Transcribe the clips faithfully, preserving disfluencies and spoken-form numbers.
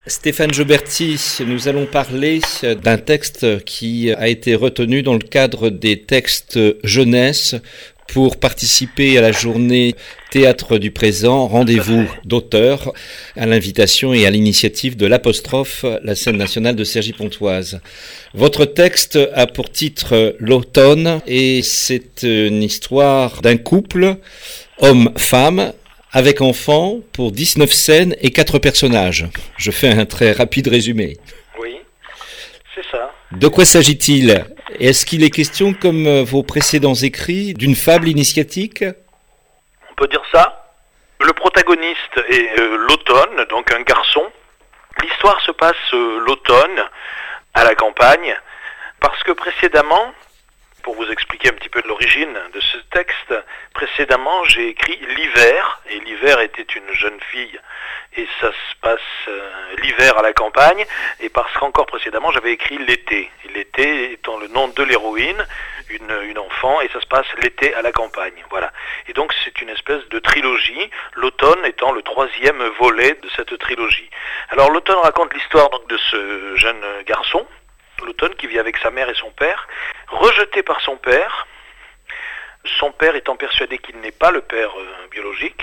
Stéphane Joberti, nous allons parler d'un texte qui a été retenu dans le cadre des textes jeunesse pour participer à la journée Théâtre du présent, rendez-vous d'auteurs, à l'invitation et à l'initiative de l'Apostrophe, la scène nationale de Cergy-Pontoise. Votre texte a pour titre L'automne et c'est une histoire d'un couple, homme-femme, avec enfants, pour dix-neuf scènes et quatre personnages. Je fais un très rapide résumé. Oui, c'est ça. De quoi s'agit-il ? Est-ce qu'il est question, comme vos précédents écrits, d'une fable initiatique ? On peut dire ça. Le protagoniste est euh, l'automne, donc un garçon. L'histoire se passe euh, l'automne, à la campagne, parce que précédemment, pour vous expliquer un petit peu de l'origine de ce texte, précédemment j'ai écrit l'hiver, et l'hiver était une jeune fille, et ça se passe euh, l'hiver à la campagne, et parce qu'encore précédemment j'avais écrit l'été, et l'été étant le nom de l'héroïne, une, une enfant, et ça se passe l'été à la campagne, voilà. Et donc c'est une espèce de trilogie, l'automne étant le troisième volet de cette trilogie. Alors l'automne raconte l'histoire donc de ce jeune garçon, l'automne qui vit avec sa mère et son père, rejeté par son père, son père étant persuadé qu'il n'est pas le père euh, biologique,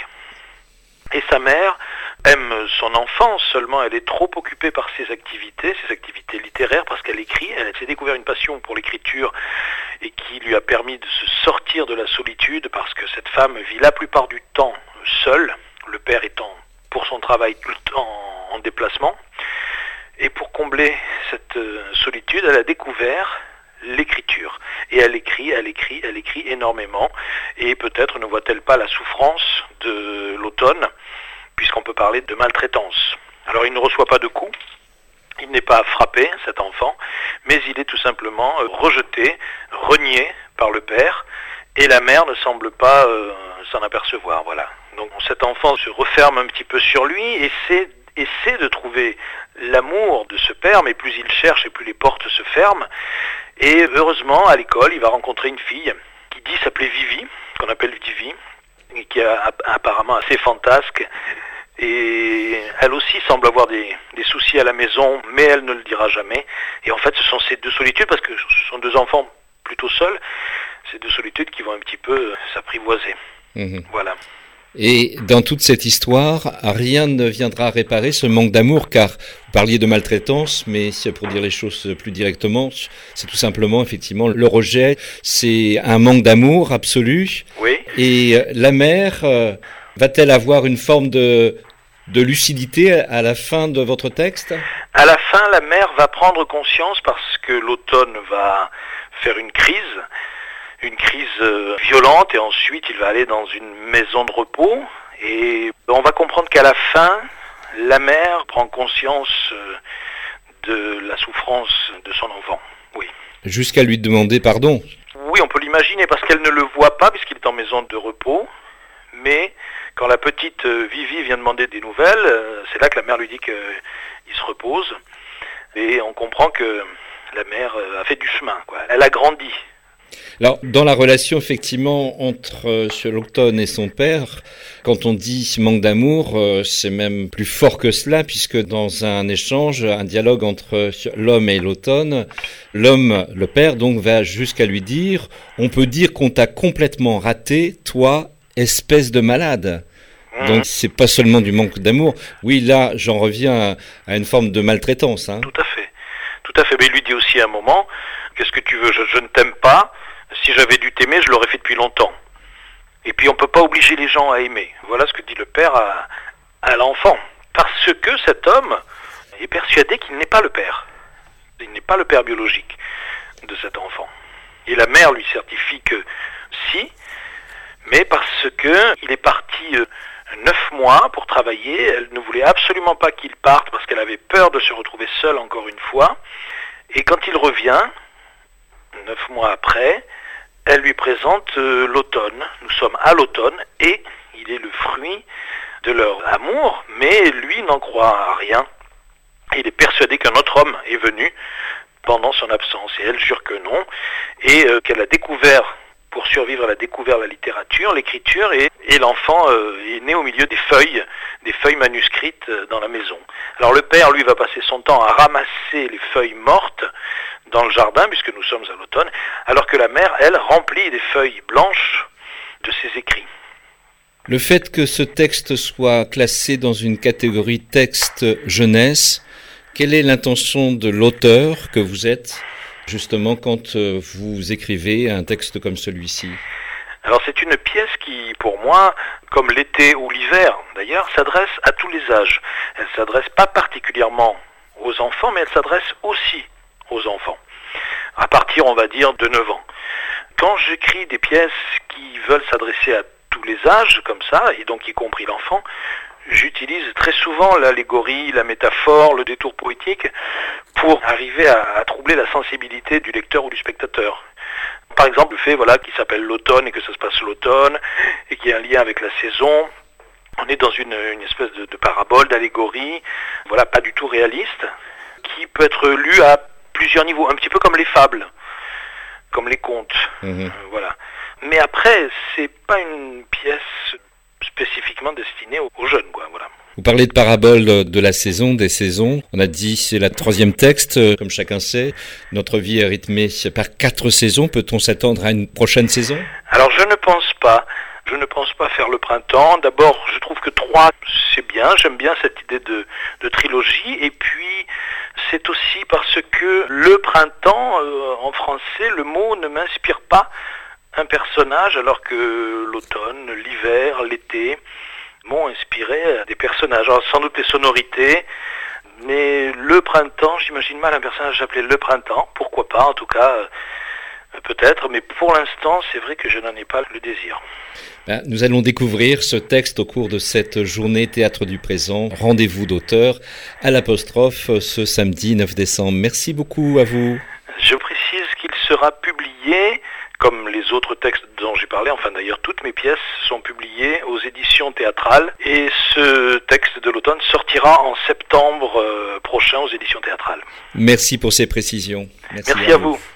et sa mère aime son enfant, seulement elle est trop occupée par ses activités, ses activités littéraires, parce qu'elle écrit, elle s'est découvert une passion pour l'écriture, et qui lui a permis de se sortir de la solitude, parce que cette femme vit la plupart du temps seule, le père étant pour son travail tout le temps en déplacement. Et pour combler cette euh, solitude, elle a découvert l'écriture. Et elle écrit, elle écrit, elle écrit énormément. Et peut-être ne voit-elle pas la souffrance de l'automne, puisqu'on peut parler de maltraitance. Alors il ne reçoit pas de coups, il n'est pas frappé, cet enfant, mais il est tout simplement euh, rejeté, renié par le père, et la mère ne semble pas euh, s'en apercevoir. Voilà. Donc cet enfant se referme un petit peu sur lui, et c'est essaie de trouver l'amour de ce père, mais plus il cherche et plus les portes se ferment. Et heureusement, à l'école, il va rencontrer une fille qui dit s'appeler Vivi, qu'on appelle Vivi, et qui est apparemment assez fantasque. Et elle aussi semble avoir des, des soucis à la maison, mais elle ne le dira jamais. Et en fait, ce sont ces deux solitudes, parce que ce sont deux enfants plutôt seuls, ces deux solitudes qui vont un petit peu s'apprivoiser. Mmh. Voilà. Et dans toute cette histoire, rien ne viendra réparer ce manque d'amour, car vous parliez de maltraitance, mais pour dire les choses plus directement, c'est tout simplement effectivement le rejet, c'est un manque d'amour absolu. Oui. Et la mère, euh, va-t-elle avoir une forme de, de lucidité à la fin de votre texte ? À la fin, la mère va prendre conscience, parce que l'automne va faire une crise, une crise euh, violente, et ensuite il va aller dans une maison de repos, et on va comprendre qu'à la fin, la mère prend conscience euh, de la souffrance de son enfant, oui. Jusqu'à lui demander pardon. Oui, on peut l'imaginer, parce qu'elle ne le voit pas, puisqu'il est en maison de repos, mais quand la petite euh, Vivi vient demander des nouvelles, euh, c'est là que la mère lui dit qu'il se repose, et on comprend que la mère euh, a fait du chemin, quoi. Elle a grandi. Alors, dans la relation, effectivement, entre euh, l'automne et son père, quand on dit manque d'amour, euh, c'est même plus fort que cela, puisque dans un échange, un dialogue entre l'homme et l'automne, l'homme, le père, donc, va jusqu'à lui dire « On peut dire qu'on t'a complètement raté, toi, espèce de malade ». Mmh. Donc, c'est pas seulement du manque d'amour. Oui, là, j'en reviens à, à une forme de maltraitance. Hein. Tout à fait. Tout à fait. Mais il lui dit aussi à un moment « Qu'est-ce que tu veux ? je, je ne t'aime pas. Si j'avais dû t'aimer, je l'aurais fait depuis longtemps. » Et puis on ne peut pas obliger les gens à aimer. Voilà ce que dit le père à, à l'enfant. Parce que cet homme est persuadé qu'il n'est pas le père. Il n'est pas le père biologique de cet enfant. Et la mère lui certifie que si, mais parce qu'il est parti euh, neuf mois pour travailler. Elle ne voulait absolument pas qu'il parte, parce qu'elle avait peur de se retrouver seule encore une fois. Et quand il revient, neuf mois après, elle lui présente euh, l'automne. Nous sommes à l'automne, et il est le fruit de leur amour, mais lui n'en croit à rien. Il est persuadé qu'un autre homme est venu pendant son absence, et elle jure que non, et euh, qu'elle a découvert pour survivre à la découverte de la littérature, l'écriture, et, et l'enfant euh, est né au milieu des feuilles, des feuilles manuscrites dans la maison. Alors le père, lui, va passer son temps à ramasser les feuilles mortes dans le jardin, puisque nous sommes à l'automne, alors que la mère, elle, remplit des feuilles blanches de ses écrits. Le fait que ce texte soit classé dans une catégorie texte jeunesse, quelle est l'intention de l'auteur que vous êtes, justement, quand vous écrivez un texte comme celui-ci ? Alors c'est une pièce qui, pour moi, comme l'été ou l'hiver d'ailleurs, s'adresse à tous les âges. Elle ne s'adresse pas particulièrement aux enfants, mais elle s'adresse aussi aux enfants, à partir, on va dire, de neuf ans. Quand j'écris des pièces qui veulent s'adresser à tous les âges, comme ça, et donc y compris l'enfant, j'utilise très souvent l'allégorie, la métaphore, le détour poétique pour arriver à, à troubler la sensibilité du lecteur ou du spectateur. Par exemple, le fait voilà, qu'il s'appelle l'automne et que ça se passe l'automne et qu'il y a un lien avec la saison. On est dans une, une espèce de, de parabole, d'allégorie, voilà, pas du tout réaliste, qui peut être lu à plusieurs niveaux, un petit peu comme les fables, comme les contes. Mmh. Euh, voilà. Mais après, c'est pas une pièce spécifiquement destinée aux, aux jeunes, quoi, voilà. Vous parlez de parabole de la saison, des saisons. On a dit c'est la troisième texte, comme chacun sait. Notre vie est rythmée par quatre saisons. Peut-on s'attendre à une prochaine saison ? Alors je ne pense pas. Je ne pense pas faire le printemps. D'abord, je trouve que trois, c'est bien. J'aime bien cette idée de, de trilogie. Et puis, c'est aussi parce que le printemps, euh, en français, le mot ne m'inspire pas un personnage, alors que l'automne, l'hiver, l'été m'ont inspiré des personnages. Alors, sans doute les sonorités, mais le printemps, j'imagine mal un personnage appelé le printemps. Pourquoi pas, en tout cas, euh, peut-être. Mais pour l'instant, c'est vrai que je n'en ai pas le désir. Ben, nous allons découvrir ce texte au cours de cette journée Théâtre du Présent. Rendez-vous d'auteur à l'apostrophe ce samedi neuf décembre. Merci beaucoup à vous. Je précise qu'il sera publié, comme les autres textes dont j'ai parlé, enfin d'ailleurs toutes mes pièces sont publiées aux éditions théâtrales, et ce texte de l'automne sortira en septembre prochain aux éditions théâtrales. Merci pour ces précisions. Merci, Merci à, à vous. vous.